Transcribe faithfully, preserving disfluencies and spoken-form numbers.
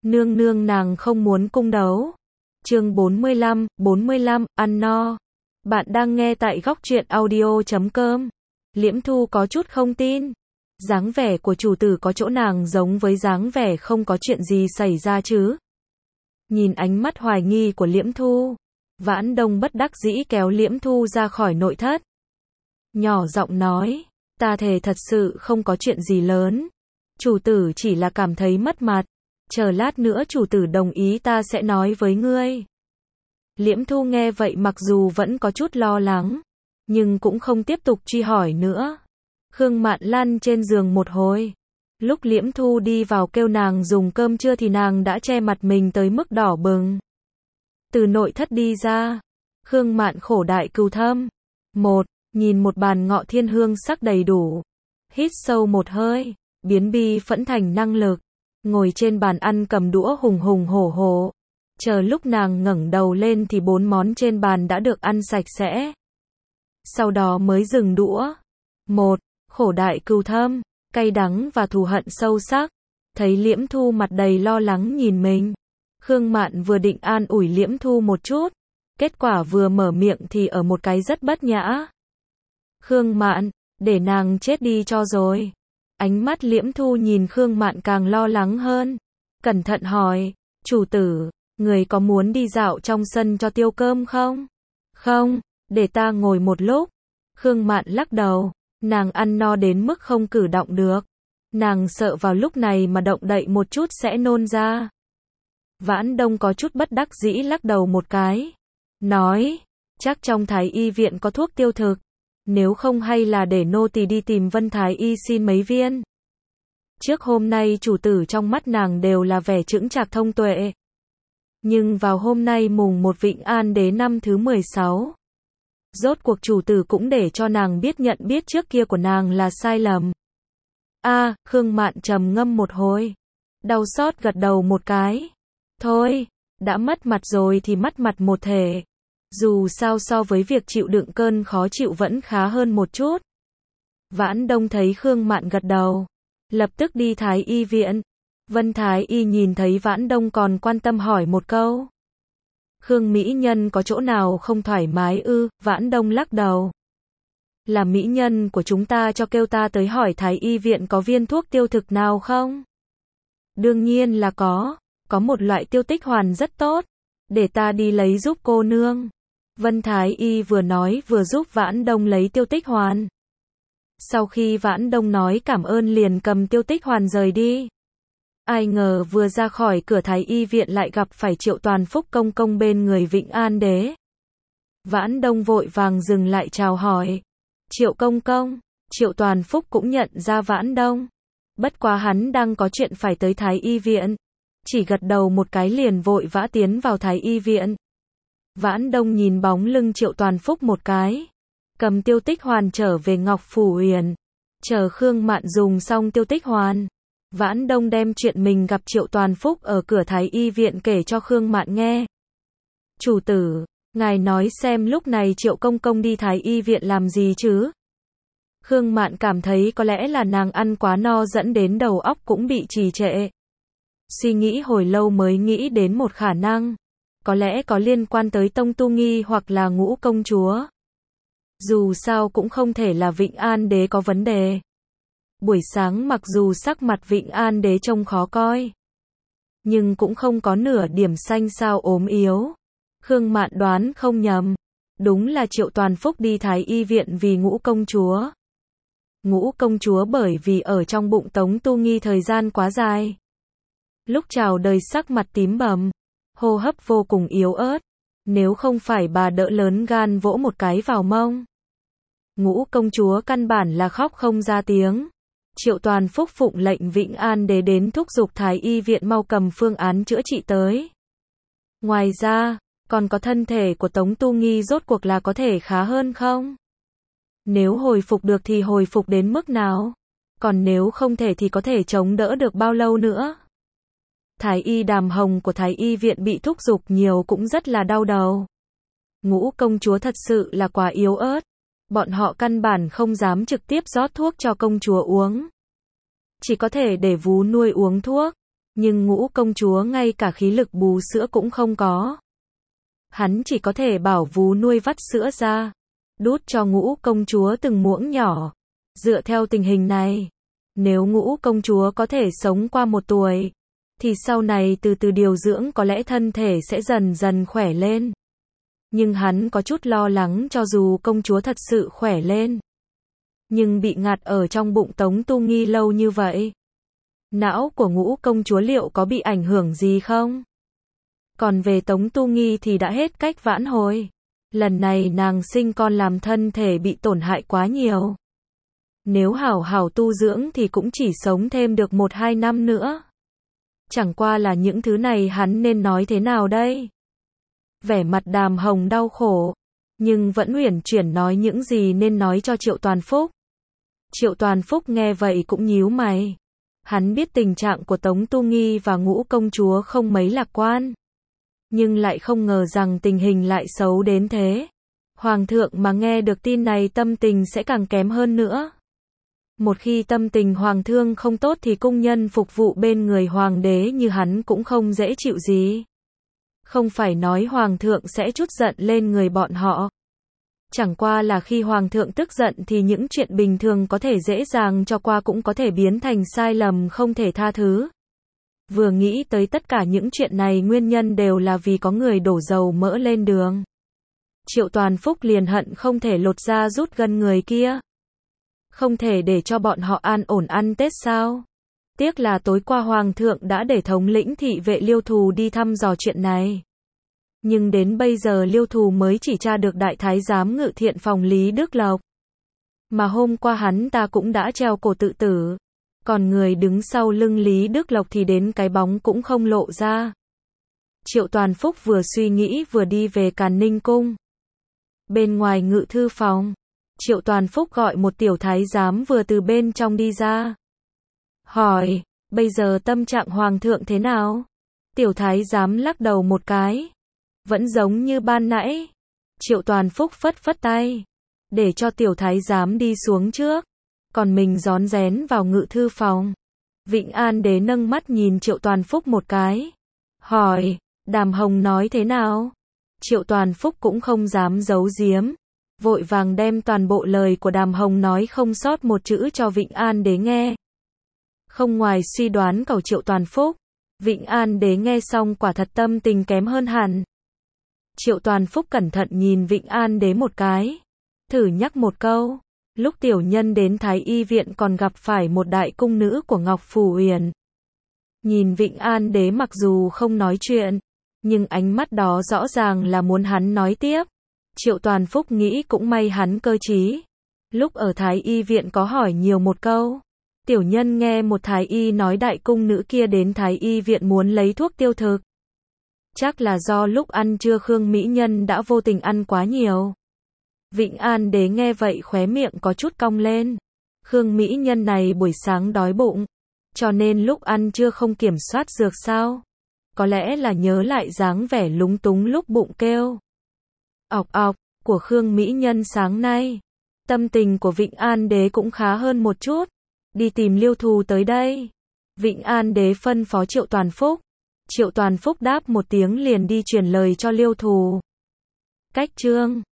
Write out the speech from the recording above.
Nương nương nàng không muốn cung đấu. Chương bốn mươi lăm, bốn mươi lăm, ăn no. Bạn đang nghe tại góc truyện audio chấm com. Liễm Thu có chút không tin. Dáng vẻ của chủ tử có chỗ nàng giống với dáng vẻ không có chuyện gì xảy ra chứ. Nhìn ánh mắt hoài nghi của Liễm Thu, Vãn Đông bất đắc dĩ kéo Liễm Thu ra khỏi nội thất. Nhỏ giọng nói, ta thề thật sự không có chuyện gì lớn. Chủ tử chỉ là cảm thấy mất mặt. Chờ lát nữa chủ tử đồng ý ta sẽ nói với ngươi. Liễm Thu nghe vậy mặc dù vẫn có chút lo lắng, nhưng cũng không tiếp tục truy hỏi nữa. Khương Mạn lăn trên giường một hồi. Lúc Liễm Thu đi vào kêu nàng dùng cơm trưa thì nàng đã che mặt mình tới mức đỏ bừng. Từ nội thất đi ra, Khương Mạn khổ đại cừu thâm. Một, nhìn một bàn ngọ thiên hương sắc đầy đủ. Hít sâu một hơi, biến bi phẫn thành năng lực. Ngồi trên bàn ăn cầm đũa hùng hùng hổ hổ. Chờ lúc nàng ngẩng đầu lên thì bốn món trên bàn đã được ăn sạch sẽ. Sau đó mới dừng đũa. Một, khổ đại cừu thâm, cay đắng và thù hận sâu sắc. Thấy Liễm Thu mặt đầy lo lắng nhìn mình. Khương Mạn vừa định an ủi Liễm Thu một chút. Kết quả vừa mở miệng thì ở một cái rất bất nhã. Khương Mạn, để nàng chết đi cho rồi. Ánh mắt Liễm Thu nhìn Khương Mạn càng lo lắng hơn. Cẩn thận hỏi, chủ tử, người có muốn đi dạo trong sân cho tiêu cơm không? Không, để ta ngồi một lúc. Khương Mạn lắc đầu, nàng ăn no đến mức không cử động được. Nàng sợ vào lúc này mà động đậy một chút sẽ nôn ra. Vãn Đông có chút bất đắc dĩ lắc đầu một cái. Nói, chắc trong Thái Y viện có thuốc tiêu thực. Nếu không hay là để nô tỳ đi tìm Vân Thái Y xin mấy viên. Trước hôm nay chủ tử trong mắt nàng đều là vẻ chững chạc thông tuệ. Nhưng vào hôm nay mùng một Vịnh An Đế năm thứ mười sáu. Rốt cuộc chủ tử cũng để cho nàng biết nhận biết trước kia của nàng là sai lầm. A, à, Khương Mạn trầm ngâm một hồi. Đau xót gật đầu một cái. Thôi, đã mất mặt rồi thì mất mặt một thể. Dù sao so với việc chịu đựng cơn khó chịu vẫn khá hơn một chút. Vãn Đông thấy Khương Mạn gật đầu, lập tức đi Thái Y viện. Vân Thái Y nhìn thấy Vãn Đông còn quan tâm hỏi một câu. Khương mỹ nhân có chỗ nào không thoải mái ư? Vãn Đông lắc đầu. Là mỹ nhân của chúng ta cho kêu ta tới hỏi Thái Y viện có viên thuốc tiêu thực nào không? Đương nhiên là có, có một loại tiêu tích hoàn rất tốt. Để ta đi lấy giúp cô nương. Vân Thái Y vừa nói vừa giúp Vãn Đông lấy tiêu tích hoàn. Sau khi Vãn Đông nói cảm ơn liền cầm tiêu tích hoàn rời đi. Ai ngờ vừa ra khỏi cửa Thái Y viện lại gặp phải Triệu Toàn Phúc công công bên người Vịnh An Đế. Vãn Đông vội vàng dừng lại chào hỏi. Triệu công công, Triệu Toàn Phúc cũng nhận ra Vãn Đông. Bất quá hắn đang có chuyện phải tới Thái Y viện. Chỉ gật đầu một cái liền vội vã tiến vào Thái Y viện. Vãn Đông nhìn bóng lưng Triệu Toàn Phúc một cái. Cầm tiêu tích hoàn trở về Ngọc Phủ Uyển. Chờ Khương Mạn dùng xong tiêu tích hoàn. Vãn Đông đem chuyện mình gặp Triệu Toàn Phúc ở cửa Thái Y viện kể cho Khương Mạn nghe. Chủ tử, ngài nói xem lúc này Triệu công công đi Thái Y viện làm gì chứ? Khương Mạn cảm thấy có lẽ là nàng ăn quá no dẫn đến đầu óc cũng bị trì trệ. Suy nghĩ hồi lâu mới nghĩ đến một khả năng. Có lẽ có liên quan tới Tông Tu Nghi hoặc là Ngũ công chúa. Dù sao cũng không thể là Vịnh An Đế có vấn đề. Buổi sáng mặc dù sắc mặt Vịnh An Đế trông khó coi, nhưng cũng không có nửa điểm xanh xao ốm yếu. Khương Mạn đoán không nhầm. Đúng là Triệu Toàn Phúc đi Thái Y viện vì Ngũ công chúa. Ngũ công chúa bởi vì ở trong bụng Tống Tu Nghi thời gian quá dài. Lúc chào đời sắc mặt tím bầm, hô hấp vô cùng yếu ớt. Nếu không phải bà đỡ lớn gan vỗ một cái vào mông, Ngũ công chúa căn bản là khóc không ra tiếng. Triệu Toàn Phúc phụng lệnh Vịnh An Đế đến thúc giục Thái Y viện mau cầm phương án chữa trị tới. Ngoài ra, còn có thân thể của Tống Tu Nghi rốt cuộc là có thể khá hơn không? Nếu hồi phục được thì hồi phục đến mức nào? Còn nếu không thể thì có thể chống đỡ được bao lâu nữa? Thái Y Đàm Hồng của Thái Y viện bị thúc giục nhiều cũng rất là đau đầu. Ngũ công chúa thật sự là quá yếu ớt. Bọn họ căn bản không dám trực tiếp rót thuốc cho công chúa uống. Chỉ có thể để vú nuôi uống thuốc. Nhưng Ngũ công chúa ngay cả khí lực bú sữa cũng không có. Hắn chỉ có thể bảo vú nuôi vắt sữa ra, đút cho Ngũ công chúa từng muỗng nhỏ. Dựa theo tình hình này, nếu Ngũ công chúa có thể sống qua một tuổi, thì sau này từ từ điều dưỡng có lẽ thân thể sẽ dần dần khỏe lên. Nhưng hắn có chút lo lắng cho dù công chúa thật sự khỏe lên, nhưng bị ngạt ở trong bụng Tống Tu Nghi lâu như vậy, não của Ngũ công chúa liệu có bị ảnh hưởng gì không? Còn về Tống Tu Nghi thì đã hết cách vãn hồi. Lần này nàng sinh con làm thân thể bị tổn hại quá nhiều. Nếu hảo hảo tu dưỡng thì cũng chỉ sống thêm được một hai năm nữa. Chẳng qua là những thứ này hắn nên nói thế nào đây? Vẻ mặt Đàm Hồng đau khổ, nhưng vẫn uyển chuyển nói những gì nên nói cho Triệu Toàn Phúc. Triệu Toàn Phúc nghe vậy cũng nhíu mày. Hắn biết tình trạng của Tống Tu Nghi và Ngũ công chúa không mấy lạc quan, nhưng lại không ngờ rằng tình hình lại xấu đến thế. Hoàng thượng mà nghe được tin này tâm tình sẽ càng kém hơn nữa. Một khi tâm tình hoàng thương không tốt thì cung nhân phục vụ bên người hoàng đế như hắn cũng không dễ chịu gì. Không phải nói hoàng thượng sẽ trút giận lên người bọn họ. Chẳng qua là khi hoàng thượng tức giận thì những chuyện bình thường có thể dễ dàng cho qua cũng có thể biến thành sai lầm không thể tha thứ. Vừa nghĩ tới tất cả những chuyện này nguyên nhân đều là vì có người đổ dầu mỡ lên đường. Triệu Toàn Phúc liền hận không thể lột da rút gân người kia. Không thể để cho bọn họ an ổn ăn Tết sao? Tiếc là tối qua Hoàng thượng đã để thống lĩnh thị vệ Liêu Thù đi thăm dò chuyện này. Nhưng đến bây giờ Liêu Thù mới chỉ tra được đại thái giám ngự thiện phòng Lý Đức Lộc. Mà hôm qua hắn ta cũng đã treo cổ tự tử. Còn người đứng sau lưng Lý Đức Lộc thì đến cái bóng cũng không lộ ra. Triệu Toàn Phúc vừa suy nghĩ vừa đi về Càn Ninh Cung. Bên ngoài ngự thư phòng, Triệu Toàn Phúc gọi một tiểu thái giám vừa từ bên trong đi ra. Hỏi, bây giờ tâm trạng hoàng thượng thế nào? Tiểu thái giám lắc đầu một cái. Vẫn giống như ban nãy. Triệu Toàn Phúc phất phất tay, để cho tiểu thái giám đi xuống trước. Còn mình rón rén vào ngự thư phòng. Vịnh An Đế nâng mắt nhìn Triệu Toàn Phúc một cái. Hỏi, Đàm Hồng nói thế nào? Triệu Toàn Phúc cũng không dám giấu giếm. Vội vàng đem toàn bộ lời của Đàm Hồng nói không sót một chữ cho Vịnh An Đế nghe. Không ngoài suy đoán của Triệu Toàn Phúc, Vịnh An Đế nghe xong quả thật tâm tình kém hơn hẳn. Triệu Toàn Phúc cẩn thận nhìn Vịnh An Đế một cái. Thử nhắc một câu. Lúc tiểu nhân đến Thái Y viện còn gặp phải một đại cung nữ của Ngọc Phủ Uyển. Nhìn Vịnh An Đế mặc dù không nói chuyện, nhưng ánh mắt đó rõ ràng là muốn hắn nói tiếp. Triệu Toàn Phúc nghĩ cũng may hắn cơ trí. Lúc ở Thái Y viện có hỏi nhiều một câu. Tiểu nhân nghe một Thái Y nói đại cung nữ kia đến Thái Y viện muốn lấy thuốc tiêu thực. Chắc là do lúc ăn trưa Khương Mỹ Nhân đã vô tình ăn quá nhiều. Vịnh An Đế nghe vậy khóe miệng có chút cong lên. Khương Mỹ Nhân này buổi sáng đói bụng, cho nên lúc ăn trưa không kiểm soát dược sao? Có lẽ là nhớ lại dáng vẻ lúng túng lúc bụng kêu ọc ọc của Khương Mỹ Nhân sáng nay. Tâm tình của Vịnh An Đế cũng khá hơn một chút. Đi tìm Liêu Thù tới đây. Vịnh An Đế phân phó Triệu Toàn Phúc. Triệu Toàn Phúc đáp một tiếng liền đi truyền lời cho Liêu Thù. Cách chương